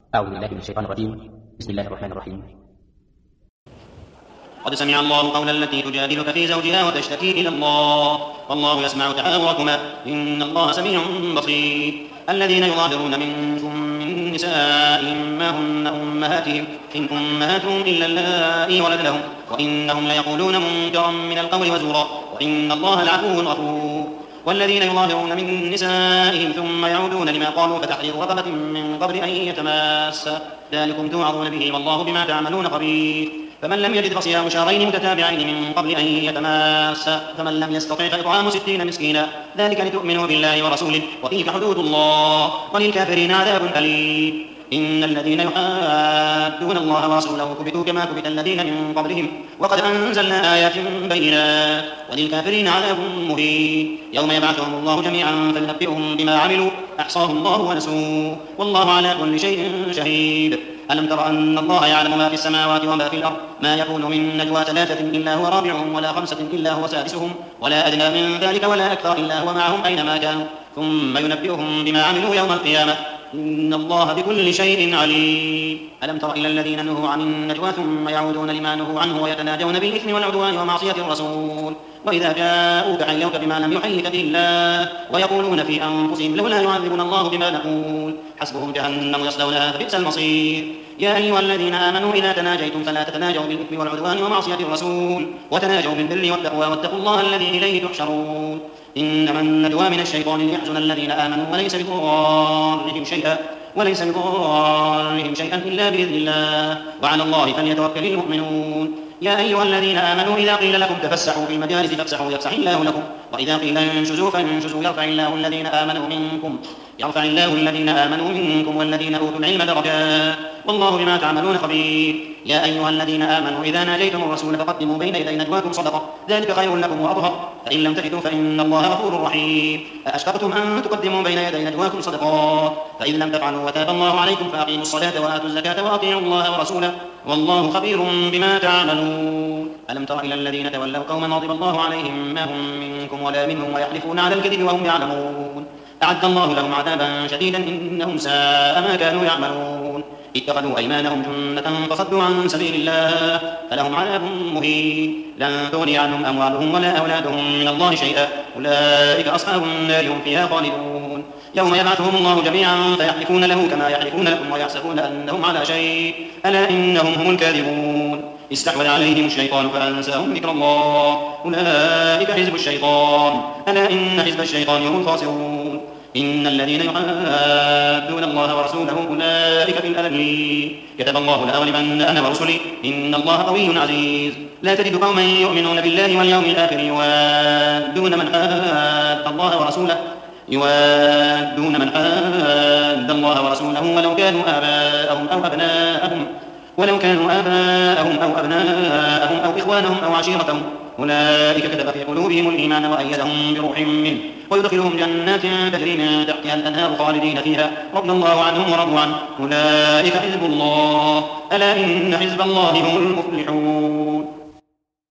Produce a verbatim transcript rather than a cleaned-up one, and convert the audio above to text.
أعوذ بالله من الشيطان الرجيم. بسم الله الرحمن الرحيم. قد سمع الله قول التي تجادلك في زوجها وتشتكي إلى الله والله يسمع تحاوركما إن الله سميع بصير. الذين يظاهرون منكم من نسائهم ما هن أمهاتهم إن أمهاتهم إلا اللائي ولدنهم وإنهم ليقولون منكرا من القول وزورا وإن الله لعفو غفور. والذين يظاهرون من نسائهم ثم يعودون لما قالوا فتحرير رقبة من قبل أن يتماسا ذلكم توعظون به والله بما تعملون خبير. فمن لم يجد فصيام شهرين متتابعين من قبل أن يتماسا فمن لم يستطع فإطعام ستين مسكينا ذلك لتؤمنوا بالله ورسوله وتلك حدود الله وللكافرين عذاب أليم. إن الذين يحادون الله ورسوله كبتوا كما كبت الذين من قبلهم وقد أنزلنا آيات بينات وللكافرين عذاب مهين. يوم يبعثهم الله جميعا فينبئهم بما عملوا أحصاه الله ونسوه والله على كل شيء شهيد. ألم تر أن الله يعلم ما في السماوات وما في الأرض ما يكون من نجوى ثلاثة إلا هو رابعهم ولا خمسة إلا هو سادسهم ولا أدنى من ذلك ولا أكثر إلا هو معهم أينما كانوا ثم ينبئهم بما عملوا يوم القيامة إن الله بكل شيء عليم. ألم تر إلى الذين نهوا عن النجوى ثم يعودون لما نهوا عنه ويتناجون بالإثم والعدوان ومعصية الرسول وإذا جاءوك حيوك بما لم يحيك به الله ويقولون في أنفسهم لولا يعذبنا الله بما نقول حسبهم جهنم يصلونها فبئس المصير. يا أيها الذين آمنوا إذا تناجيتم فلا تتناجوا بالإثم والعدوان ومعصية الرسول وتناجوا بالبر والتقوى واتقوا الله الذي إليه تحشرون. إنما النجوى من الشيطان ليحزن الذين آمنوا وليس بضارهم شيئا وليس بضارهم شيئا إلا بإذن الله وعلى الله فليتوكل المؤمنون. يا أيها الذين آمنوا إذا قيل لكم تفسحوا في المجالس فافسحوا يفسح الله لكم وإذا قيل انشزوا فانشزوا يرفع الله الذين آمنوا منكم يرفع الله الذين آمنوا منكم والذين أوتوا العلم درجات والله بما تعملون خبير. يا أيها الذين آمنوا إذا ناجيتم الرسول فقدموا بين يدي نجواكم صدقة ذلك خير لكم وأطهر فإن لم تجدوا فإن الله غفور رحيم. أأشفقتم أن تقدموا بين يدي نجواكم صدقات فإذ لم تفعلوا وتاب الله عليكم فأقيموا الصلاة وآتوا الزكاة وأطيعوا الله ورسوله والله خبير بما تعملون. ألم تر إلى الذين تولوا قوما غضب الله عليهم ما هم منكم ولا منهم ويحلفون على الكذب وهم يعلمون أعد الله لهم عذابا شديدا إنهم ساء ما كانوا يعملون. اتخذوا أيمانهم جنة فصدوا عن سبيل الله فلهم عذاب مهين لن تغني عنهم أموالهم ولا أولادهم من الله شيئا أولئك أصحاب النار هم فيها خالدون. يوم يبعثهم الله جميعا فيحلفون له كما يحلفون لكم ويحسبون أنهم على شيء ألا إنهم هم الكاذبون. استحوذ عليهم الشيطان فأنساهم ذكر الله أولئك حزب الشيطان ألا إن حزب الشيطان هم الخاسرون. إن الذين يحادون الله ورسوله أولئك في الأذلين كتب الله لأغلبن أنا ورسلي إن الله قوي عزيز. لا تجد قوما يؤمنون بالله واليوم الآخر يوادون من حاد الله ورسوله يوادون من حاد الله ورسوله ولو كانوا آباءهم أو أبناءهم ولو كانوا آباءهم أو أبناءهم أو إخوانهم أو عشيرتهم أولئك كتب في قلوبهم الإيمان وأيدهم بروح منه ويدخلهم جنات تجري من تحتها الأنهار خالدين فيها رضي الله عنهم ورضوا عنه أولئك حزب الله ألا إن حزب الله هم المفلحون.